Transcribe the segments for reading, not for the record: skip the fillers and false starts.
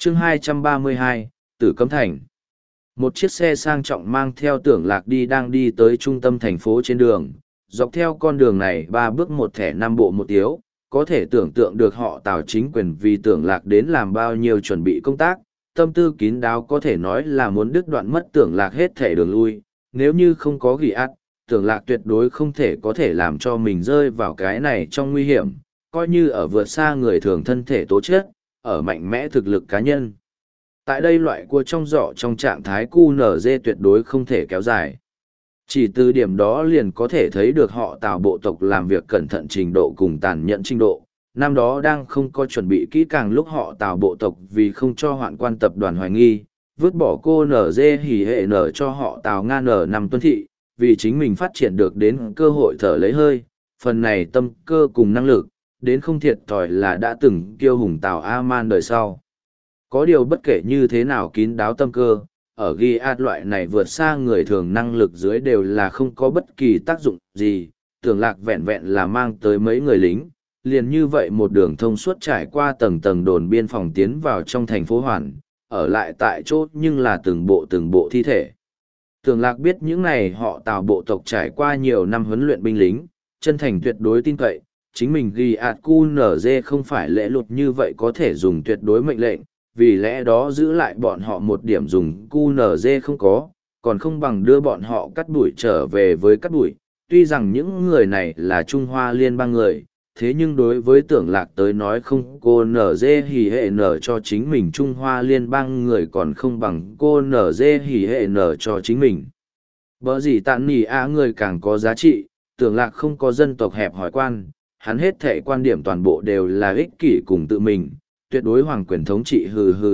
chương 232, Tử Cấm Thành. Một chiếc xe sang trọng mang theo Tưởng Lạc đang đi tới trung tâm thành phố trên đường. Dọc theo con đường này 3 bước một thẻ 5 bộ một tiếu, có thể tưởng tượng được họ Tào chính quyền vì Tưởng Lạc đến làm bao nhiêu chuẩn bị công tác, tâm tư kín đáo có thể nói là muốn đứt đoạn mất Tưởng Lạc hết thẻ đường lui. Nếu như không có ghi át, Tưởng Lạc tuyệt đối không có thể làm cho mình rơi vào cái này trong nguy hiểm, coi như ở vượt xa người thường thân thể tố chất, ở mạnh mẽ thực lực cá nhân. Tại đây loại cua trong giỏ trong trạng thái QNZ tuyệt đối không thể kéo dài. Chỉ từ điểm đó liền có thể thấy được họ Tào bộ tộc làm việc cẩn thận trình độ cùng tàn nhẫn trình độ. Năm đó đang không có chuẩn bị kỹ càng lúc họ Tào bộ tộc vì không cho hoạn quan tập đoàn hoài nghi, vứt bỏ cô NG hỉ hệ nở cho họ Tào Nga N5 tuân thị, vì chính mình phát triển được đến cơ hội thở lấy hơi, phần này tâm cơ cùng năng lực, đến không thiệt thòi là đã từng kiêu hùng Tào A-man đời sau. Có điều bất kể như thế nào kín đáo tâm cơ, ở ghi át loại này vượt xa người thường năng lực dưới đều là không có bất kỳ tác dụng gì, Tưởng Lạc vẹn vẹn là mang tới mấy người lính, liền như vậy một đường thông suốt trải qua tầng tầng đồn biên phòng tiến vào trong thành phố Hoàn, ở lại tại chỗ nhưng là từng bộ thi thể. Tưởng Lạc biết những này họ Tào bộ tộc trải qua nhiều năm huấn luyện binh lính, chân thành tuyệt đối tin cậy, chính mình ghi ạt QNZ không phải lễ luật như vậy có thể dùng tuyệt đối mệnh lệnh, vì lẽ đó giữ lại bọn họ một điểm dùng QNZ không có, còn không bằng đưa bọn họ cắt đuổi trở về với cắt đuổi. Tuy rằng những người này là Trung Hoa Liên bang người, thế nhưng đối với Tưởng Lạc tới nói không cô NG hỉ hệ nở cho chính mình Trung Hoa Liên bang người còn không bằng cô NG hỉ hệ nở cho chính mình. Bở gì tạn nỉ người càng có giá trị, Tưởng Lạc không có dân tộc hẹp hỏi quan, hắn hết thể quan điểm toàn bộ đều là ích kỷ cùng tự mình, tuyệt đối hoàng quyền thống trị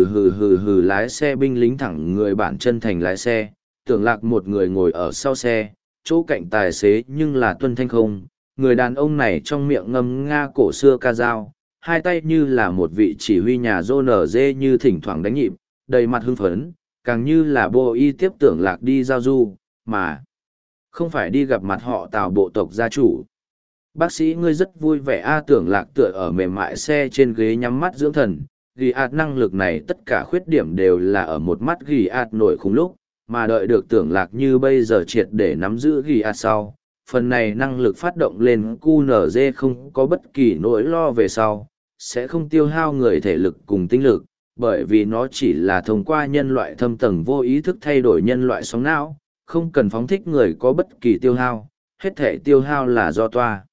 hừ lái xe binh lính thẳng người bản chân thành lái xe, Tưởng Lạc một người ngồi ở sau xe, chỗ cạnh tài xế nhưng là Tuân Thanh không, người đàn ông này trong miệng ngâm nga cổ xưa ca dao, hai tay như là một vị chỉ huy nhà rô nở dê như thỉnh thoảng đánh nhịp, đầy mặt hưng phấn, càng như là bộ y tiếp Tưởng Lạc đi giao du, mà không phải đi gặp mặt họ Tào bộ tộc gia chủ. Bác sĩ ngươi rất vui vẻ Tưởng Lạc tựa ở mềm mại xe trên ghế nhắm mắt dưỡng thần, ghi ạt năng lực này tất cả khuyết điểm đều là ở một mắt ghi ạt nổi khủng lúc, mà đợi được Tưởng Lạc như bây giờ triệt để nắm giữ ghi ạt sau. Phần này năng lực phát động lên QNZ không có bất kỳ nỗi lo về sau, sẽ không tiêu hao người thể lực cùng tinh lực, bởi vì nó chỉ là thông qua nhân loại thâm tầng vô ý thức thay đổi nhân loại sóng não, không cần phóng thích người có bất kỳ tiêu hao, hết thể tiêu hao là do toa.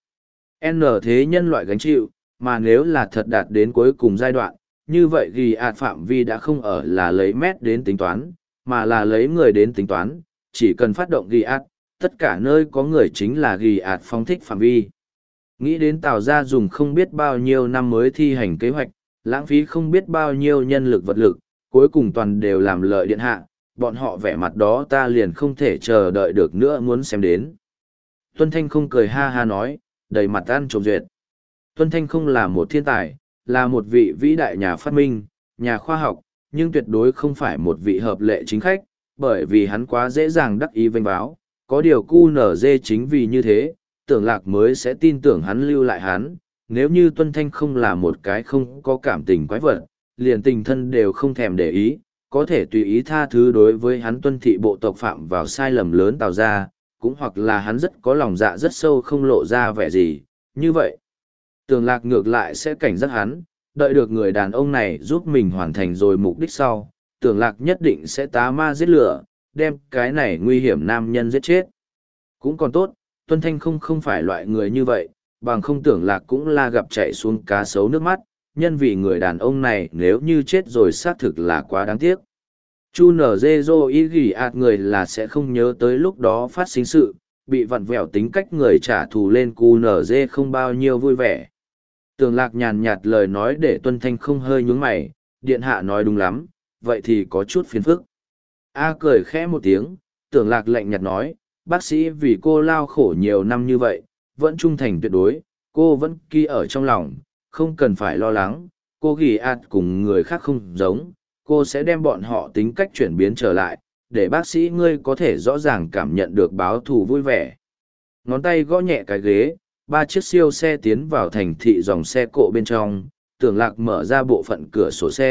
N thế nhân loại gánh chịu, mà nếu là thật đạt đến cuối cùng giai đoạn, như vậy ghi ạt phạm vi đã không ở là lấy mét đến tính toán, mà là lấy người đến tính toán, chỉ cần phát động ghi ạt, tất cả nơi có người chính là ghi ạt phóng thích phạm vi. Nghĩ đến Tào gia dùng không biết bao nhiêu năm mới thi hành kế hoạch, lãng phí không biết bao nhiêu nhân lực vật lực, cuối cùng toàn đều làm lợi điện hạ, bọn họ vẻ mặt đó ta liền không thể chờ đợi được nữa muốn xem đến. Tuân Thanh không cười ha ha nói, đầy mặt ăn trộm duyệt. Tuân Thanh không là một thiên tài, là một vị vĩ đại nhà phát minh, nhà khoa học, nhưng tuyệt đối không phải một vị hợp lệ chính khách, bởi vì hắn quá dễ dàng đắc ý vênh báo. Có điều QNZ chính vì như thế, Tưởng Lạc mới sẽ tin tưởng hắn lưu lại hắn. Nếu như Tuân Thanh không là một cái không có cảm tình quái vật, liền tình thân đều không thèm để ý, có thể tùy ý tha thứ đối với hắn tuân thị bộ tộc phạm vào sai lầm lớn Tào ra, cũng hoặc là hắn rất có lòng dạ rất sâu không lộ ra vẻ gì, như vậy. Tưởng Lạc ngược lại sẽ cảnh giác hắn, đợi được người đàn ông này giúp mình hoàn thành rồi mục đích sau, Tưởng Lạc nhất định sẽ tá ma giết lửa, đem cái này nguy hiểm nam nhân giết chết. Cũng còn tốt, Tuân Thanh không phải loại người như vậy, bằng không Tưởng Lạc cũng là gặp chạy xuống cá sấu nước mắt, nhân vì người đàn ông này nếu như chết rồi xác thực là quá đáng tiếc. Chu nở dê dô ý ghi ạt người là sẽ không nhớ tới lúc đó phát sinh sự, bị vặn vẹo tính cách người trả thù lên cu nở dê không bao nhiêu vui vẻ. Tưởng Lạc nhàn nhạt lời nói để Tuân Thanh không hơi nhướng mày, điện hạ nói đúng lắm, vậy thì có chút phiền phức. Cười khẽ một tiếng, Tưởng Lạc lạnh nhạt nói, bác sĩ vì cô lao khổ nhiều năm như vậy, vẫn trung thành tuyệt đối, cô vẫn ghi ở trong lòng, không cần phải lo lắng, cô ghi ạt cùng người khác không giống, cô sẽ đem bọn họ tính cách chuyển biến trở lại, để bác sĩ ngươi có thể rõ ràng cảm nhận được báo thù vui vẻ. Ngón tay gõ nhẹ cái ghế, 3 chiếc siêu xe tiến vào thành thị dòng xe cộ bên trong, Tưởng Lạc mở ra bộ phận cửa sổ xe,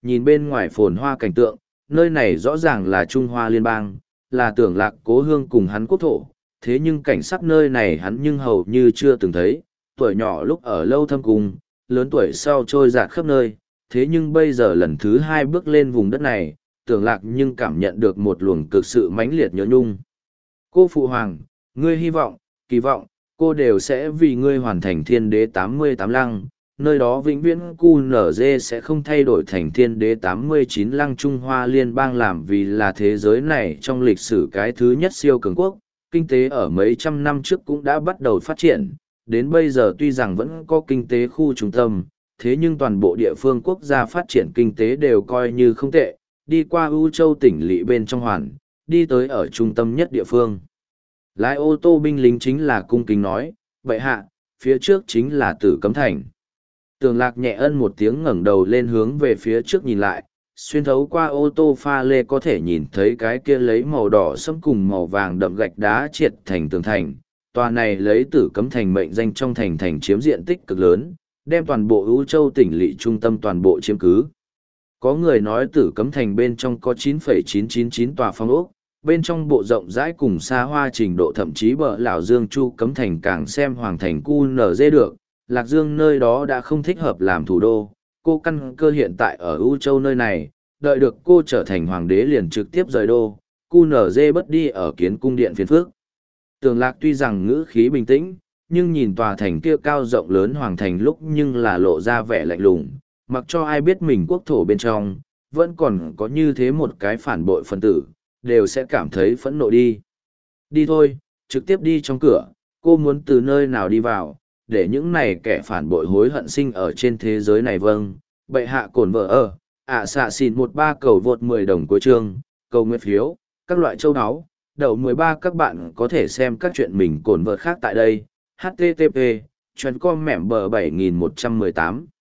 nhìn bên ngoài phồn hoa cảnh tượng, nơi này rõ ràng là Trung Hoa Liên bang, là Tưởng Lạc cố hương cùng hắn quốc thổ, thế nhưng cảnh sắc nơi này hắn nhưng hầu như chưa từng thấy, tuổi nhỏ lúc ở Lâu Thâm Cung, lớn tuổi sau trôi dạt khắp nơi, thế nhưng bây giờ lần thứ hai bước lên vùng đất này, Tưởng Lạc nhưng cảm nhận được một luồng cực sự mãnh liệt nhớ nhung. Cô Phụ Hoàng, ngươi hy vọng, kỳ vọng, cô đều sẽ vì ngươi hoàn thành Thiên Đế 88 lăng, nơi đó vĩnh viễn QNZ sẽ không thay đổi thành Thiên Đế 89 lăng. Trung Hoa Liên bang làm vì là thế giới này trong lịch sử cái thứ nhất siêu cường quốc, kinh tế ở mấy trăm năm trước cũng đã bắt đầu phát triển, đến bây giờ tuy rằng vẫn có kinh tế khu trung tâm, thế nhưng toàn bộ địa phương quốc gia phát triển kinh tế đều coi như không tệ, đi qua ưu châu tỉnh lỵ bên trong hoàn, đi tới ở trung tâm nhất địa phương. Lái ô tô binh lính chính là cung kính nói, vậy hạ, phía trước chính là Tử Cấm Thành. Tường Lạc nhẹ ân một tiếng ngẩng đầu lên hướng về phía trước nhìn lại, xuyên thấu qua ô tô pha lê có thể nhìn thấy cái kia lấy màu đỏ sẫm cùng màu vàng đậm gạch đá triệt thành tường thành. Tòa này lấy Tử Cấm Thành mệnh danh trong thành chiếm diện tích cực lớn, đem toàn bộ ưu châu tỉnh lỵ trung tâm toàn bộ chiếm cứ. Có người nói Tử Cấm Thành bên trong có 9,999 tòa phong ốc, bên trong bộ rộng rãi cùng xa hoa trình độ thậm chí bờ lão Dương Chu Cấm Thành càng xem hoàng thành QNZ được. Lạc Dương nơi đó đã không thích hợp làm thủ đô, cô căn cơ hiện tại ở ưu châu nơi này, đợi được cô trở thành hoàng đế liền trực tiếp rời đô, QNZ bất đi ở kiến cung điện phiền phước. Tường Lạc tuy rằng ngữ khí bình tĩnh, nhưng nhìn tòa thành kia cao rộng lớn hoàng thành lúc nhưng là lộ ra vẻ lạnh lùng, mặc cho ai biết mình quốc thổ bên trong, vẫn còn có như thế một cái phản bội phân tử, đều sẽ cảm thấy phẫn nộ đi. Đi thôi, trực tiếp đi trong cửa, cô muốn từ nơi nào đi vào, để những này kẻ phản bội hối hận sinh ở trên thế giới này. Vâng, bệ hạ cổn vợ ở, xạ xìn 13 cầu vượt 10 đồng cuối chương, cầu nguyện phiếu, các loại châu áo, đầu 13 các bạn có thể xem các chuyện mình cổn vợ khác tại đây, http, chuyên com mẻm bờ 7118.